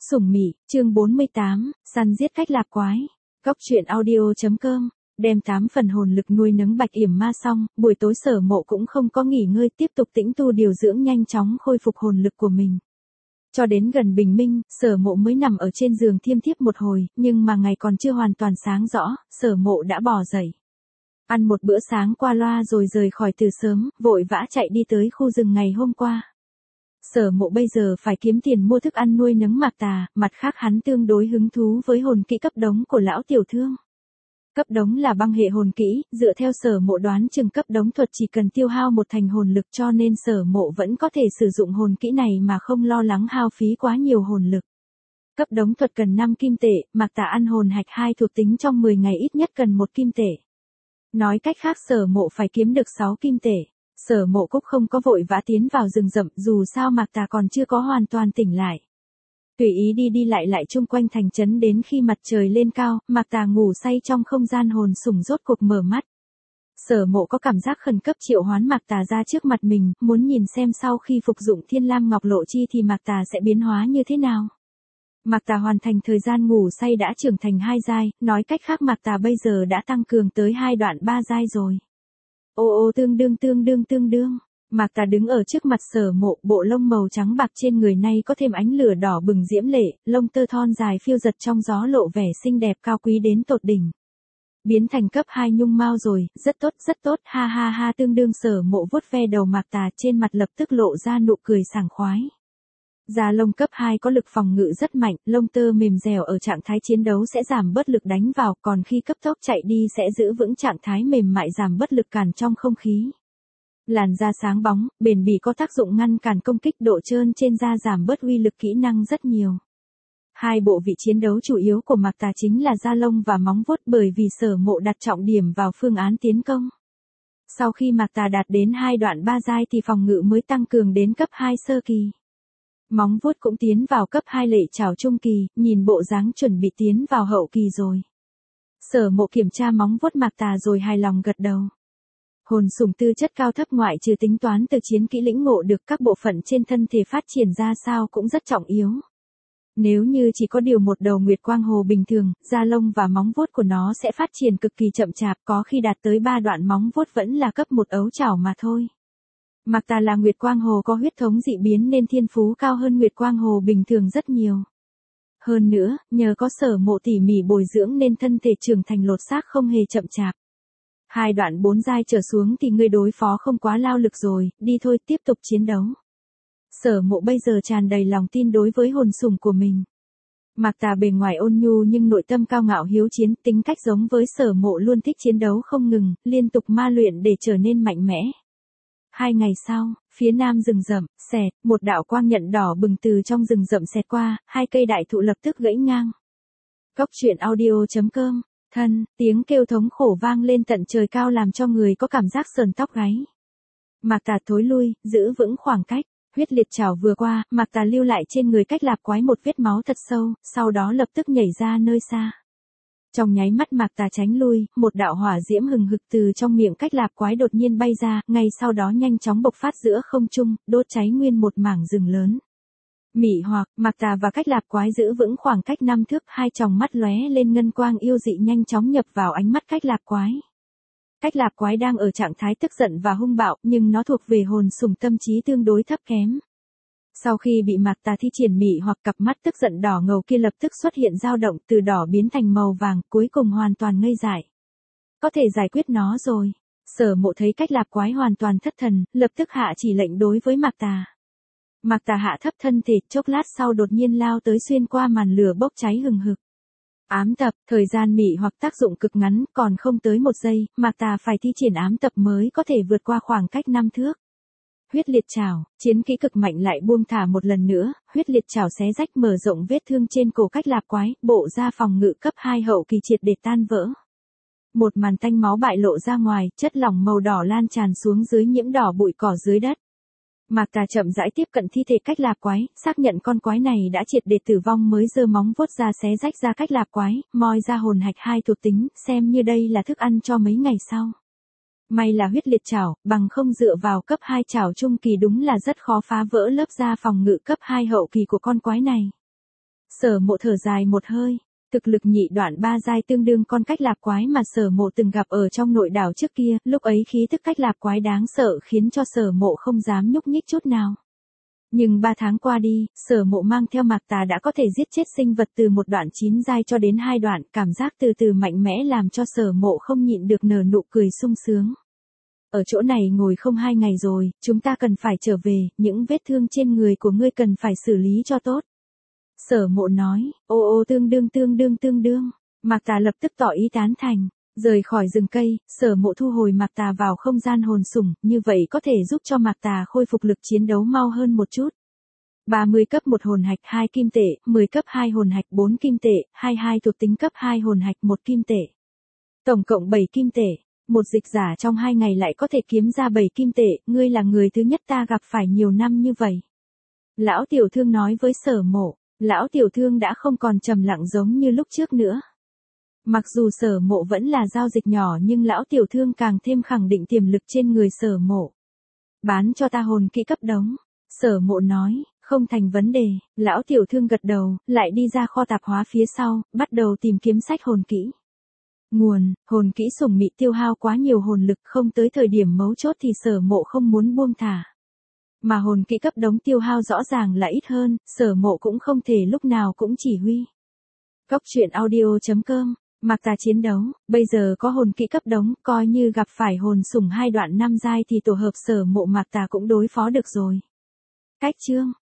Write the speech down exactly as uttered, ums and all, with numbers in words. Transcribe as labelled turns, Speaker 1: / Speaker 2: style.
Speaker 1: Sủng Mị, chương bốn mươi tám, săn giết cách lạp quái. Góc truyện audio.com, đem tám phần hồn lực nuôi nấng Bạch Yểm Ma xong, buổi tối Sở Mộ cũng không có nghỉ ngơi, tiếp tục tĩnh tu điều dưỡng, nhanh chóng khôi phục hồn lực của mình. Cho đến gần bình minh, Sở Mộ mới nằm ở trên giường thiêm thiếp một hồi, nhưng mà ngày còn chưa hoàn toàn sáng rõ, Sở Mộ đã bò dậy. Ăn một bữa sáng qua loa rồi rời khỏi từ sớm, vội vã chạy đi tới khu rừng ngày hôm qua. Sở Mộ bây giờ phải kiếm tiền mua thức ăn nuôi nấng Mạc Tà, mặt khác hắn tương đối hứng thú với hồn kỹ cấp đống của lão tiểu thương. Cấp đống là băng hệ hồn kỹ, dựa theo Sở Mộ đoán chừng cấp đống thuật chỉ cần tiêu hao một thành hồn lực, cho nên Sở Mộ vẫn có thể sử dụng hồn kỹ này mà không lo lắng hao phí quá nhiều hồn lực. Cấp đống thuật cần năm kim tệ, Mạc Tà ăn hồn hạch hai thuộc tính trong mười ngày ít nhất cần một kim tệ. Nói cách khác Sở Mộ phải kiếm được sáu kim tệ. Sở Mộ cũng không có vội vã tiến vào rừng rậm, dù sao Mạc Tà còn chưa có hoàn toàn tỉnh lại. Tùy ý đi đi lại lại chung quanh thành trấn, đến khi mặt trời lên cao, Mạc Tà ngủ say trong không gian hồn sủng rốt cuộc mở mắt. Sở Mộ có cảm giác khẩn cấp triệu hoán Mạc Tà ra trước mặt mình, muốn nhìn xem sau khi phục dụng Thiên Lam Ngọc Lộ Chi thì Mạc Tà sẽ biến hóa như thế nào. Mạc Tà hoàn thành thời gian ngủ say đã trưởng thành hai giai, nói cách khác Mạc Tà bây giờ đã tăng cường tới hai đoạn ba giai rồi. Ô ô tương đương tương đương tương đương. Mạc Tà đứng ở trước mặt Sở Mộ, bộ lông màu trắng bạc trên người nay có thêm ánh lửa đỏ bừng diễm lệ, lông tơ thon dài phiêu giật trong gió lộ vẻ xinh đẹp cao quý đến tột đỉnh. Biến thành cấp hai nhung mao rồi, rất tốt rất tốt, ha ha ha, tương đương. Sở Mộ vuốt ve đầu Mạc Tà, trên mặt lập tức lộ ra nụ cười sảng khoái. Da lông cấp hai có lực phòng ngự rất mạnh, lông tơ mềm dẻo, ở trạng thái chiến đấu sẽ giảm bớt lực đánh vào, còn khi cấp tốc chạy đi sẽ giữ vững trạng thái mềm mại, giảm bớt lực cản trong không khí. Làn da sáng bóng, bền bỉ, có tác dụng ngăn cản công kích, độ trơn trên da giảm bớt uy lực kỹ năng rất nhiều. Hai bộ vị chiến đấu chủ yếu của Mạc Tà chính là da lông và móng vuốt, bởi vì Sở Mộ đặt trọng điểm vào phương án tiến công. Sau khi Mạc Tà đạt đến hai đoạn ba giai thì phòng ngự mới tăng cường đến cấp hai sơ kỳ. Móng vuốt cũng tiến vào cấp hai lệ chảo trung kỳ, nhìn bộ dáng chuẩn bị tiến vào hậu kỳ rồi. Sở Mộ kiểm tra móng vuốt Mạc Tà rồi hài lòng gật đầu. Hồn sủng tư chất cao thấp ngoại trừ tính toán từ chiến kỹ lĩnh ngộ được, các bộ phận trên thân thể phát triển ra sao cũng rất trọng yếu. Nếu như chỉ có điều một đầu Nguyệt Quang Hồ bình thường, da lông và móng vuốt của nó sẽ phát triển cực kỳ chậm chạp, có khi đạt tới ba đoạn móng vuốt vẫn là cấp một ấu chảo mà thôi. Mạc Tà là Nguyệt Quang Hồ có huyết thống dị biến nên thiên phú cao hơn Nguyệt Quang Hồ bình thường rất nhiều. Hơn nữa, nhờ có Sở Mộ tỉ mỉ bồi dưỡng nên thân thể trưởng thành lột xác không hề chậm chạp. Hai đoạn bốn giai trở xuống thì ngươi đối phó không quá lao lực rồi, đi thôi, tiếp tục chiến đấu. Sở Mộ bây giờ tràn đầy lòng tin đối với hồn sủng của mình. Mạc Tà bề ngoài ôn nhu nhưng nội tâm cao ngạo hiếu chiến, tính cách giống với Sở Mộ, luôn thích chiến đấu không ngừng, liên tục ma luyện để trở nên mạnh mẽ. Hai ngày sau, phía nam rừng rậm, xẹt, một đạo quang nhận đỏ bừng từ trong rừng rậm xẹt qua, hai cây đại thụ lập tức gãy ngang. Góc truyện audio.com, thân, tiếng kêu thống khổ vang lên tận trời cao làm cho người có cảm giác sờn tóc gáy. Mạc Tà thối lui, giữ vững khoảng cách, huyết liệt chảo vừa qua, Mạc Tà lưu lại trên người cách lạp quái một vết máu thật sâu, sau đó lập tức nhảy ra nơi xa. Trong nháy mắt Mạc Tà tránh lui, một đạo hỏa diễm hừng hực từ trong miệng cách lạp quái đột nhiên bay ra, ngay sau đó nhanh chóng bộc phát giữa không trung, đốt cháy nguyên một mảng rừng lớn. Mị hoặc, Mạc Tà và cách lạp quái giữ vững khoảng cách năm thước, hai tròng mắt lóe lên ngân quang yêu dị nhanh chóng nhập vào ánh mắt cách lạp quái. Cách lạp quái đang ở trạng thái tức giận và hung bạo, nhưng nó thuộc về hồn sủng tâm trí tương đối thấp kém. Sau khi bị Mạc Tà thi triển mị hoặc, cặp mắt tức giận đỏ ngầu kia lập tức xuất hiện dao động, từ đỏ biến thành màu vàng, cuối cùng hoàn toàn ngây dại. Có thể giải quyết nó rồi. Sở Mộ thấy cách lạp quái hoàn toàn thất thần, lập tức hạ chỉ lệnh đối với Mạc Tà. Mạc Tà hạ thấp thân thể, chốc lát sau đột nhiên lao tới, xuyên qua màn lửa bốc cháy hừng hực. Ám tập, thời gian mị hoặc tác dụng cực ngắn, còn không tới một giây, Mạc Tà phải thi triển ám tập mới có thể vượt qua khoảng cách năm thước. Huyết liệt chảo, chiến kỹ cực mạnh lại buông thả một lần nữa, huyết liệt chảo xé rách mở rộng vết thương trên cổ cách lạp quái, bộ da phòng ngự cấp hai hậu kỳ triệt để tan vỡ. Một màn tanh máu bại lộ ra ngoài, chất lỏng màu đỏ lan tràn xuống dưới, nhiễm đỏ bụi cỏ dưới đất. Mạc Tà chậm rãi tiếp cận thi thể cách lạp quái, xác nhận con quái này đã triệt để tử vong mới giơ móng vuốt ra xé rách ra cách lạp quái, moi ra hồn hạch hai thuộc tính, xem như đây là thức ăn cho mấy ngày sau. May là huyết liệt chảo, bằng không dựa vào cấp hai chảo trung kỳ đúng là rất khó phá vỡ lớp da phòng ngự cấp hai hậu kỳ của con quái này. Sở Mộ thở dài một hơi. Thực lực nhị đoạn ba giai tương đương con cách lạp quái mà Sở Mộ từng gặp ở trong nội đảo trước kia, lúc ấy khí tức cách lạp quái đáng sợ khiến cho Sở Mộ không dám nhúc nhích chút nào. Nhưng ba tháng qua đi, Sở Mộ mang theo Mạc Tà đã có thể giết chết sinh vật từ một đoạn chín giai cho đến hai đoạn, cảm giác từ từ mạnh mẽ làm cho Sở Mộ không nhịn được nở nụ cười sung sướng. Ở chỗ này ngồi không hai ngày rồi, chúng ta cần phải trở về, những vết thương trên người của ngươi cần phải xử lý cho tốt. Sở Mộ nói, ô ô tương đương tương đương tương đương, Mạc Tà lập tức tỏ ý tán thành. Rời khỏi rừng cây, Sở Mộ thu hồi Mạc Tà vào không gian hồn sủng, như vậy có thể giúp cho Mạc Tà khôi phục lực chiến đấu mau hơn một chút. ba mươi cấp một hồn hạch hai kim tệ, mười cấp hai hồn hạch bốn kim tệ, hai mươi hai thuộc tính cấp hai hồn hạch một kim tệ. Tổng cộng bảy kim tệ, một dịch giả trong hai ngày lại có thể kiếm ra bảy kim tệ, ngươi là người thứ nhất ta gặp phải nhiều năm như vậy. Lão tiểu thương nói với Sở Mộ, lão tiểu thương đã không còn trầm lặng giống như lúc trước nữa. Mặc dù Sở Mộ vẫn là giao dịch nhỏ nhưng lão tiểu thương càng thêm khẳng định tiềm lực trên người Sở Mộ. Bán cho ta hồn kỹ cấp đống. Sở Mộ nói, không thành vấn đề, lão tiểu thương gật đầu, lại đi ra kho tạp hóa phía sau, bắt đầu tìm kiếm sách hồn kỹ. Nguồn, hồn kỹ sủng mị tiêu hao quá nhiều hồn lực, không tới thời điểm mấu chốt thì Sở Mộ không muốn buông thả. Mà hồn kỹ cấp đống tiêu hao rõ ràng là ít hơn, Sở Mộ cũng không thể lúc nào cũng chỉ huy. Cốc truyện audio chấm com, Mạc Tà chiến đấu, bây giờ có hồn kỹ cấp đống, coi như gặp phải hồn sủng hai đoạn năm giai thì tổ hợp Sở Mộ Mạc Tà cũng đối phó được rồi. Cách chương